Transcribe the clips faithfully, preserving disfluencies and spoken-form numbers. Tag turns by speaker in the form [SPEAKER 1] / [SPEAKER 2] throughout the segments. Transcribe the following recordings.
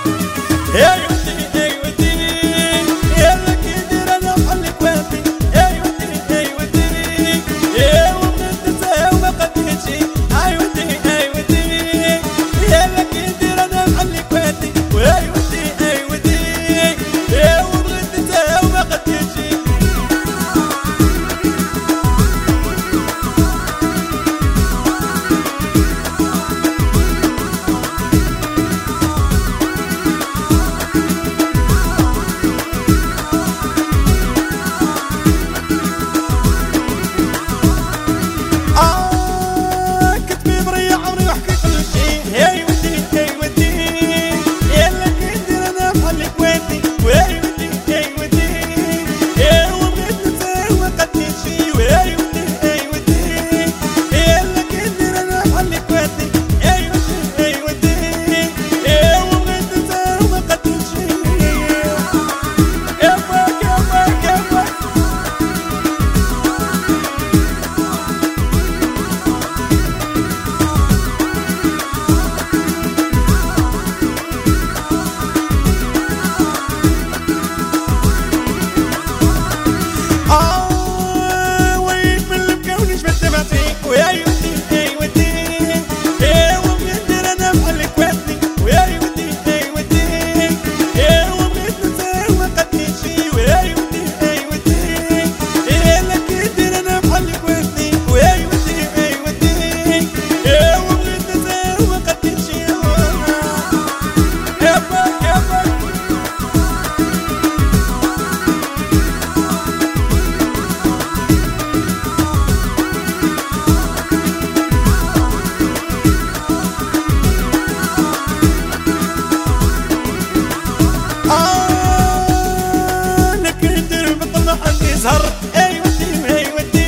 [SPEAKER 1] يزهر اي ودي اي ودي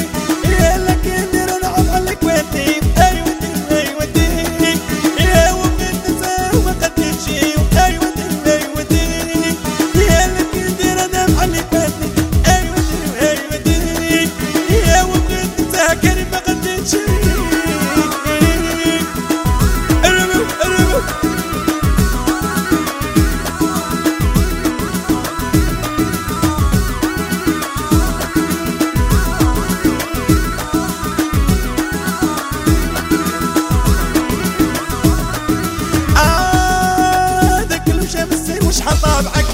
[SPEAKER 1] يا لك ندير انا عمرك ودي اي ودي اي ودي يا وبنت تساوي قد تمشي اي ودي اي ودي يا لك ندير انا عمرك ودي اي ودي اي ودي يا وبنت تساكن ما قد تمشي. مش حطابعك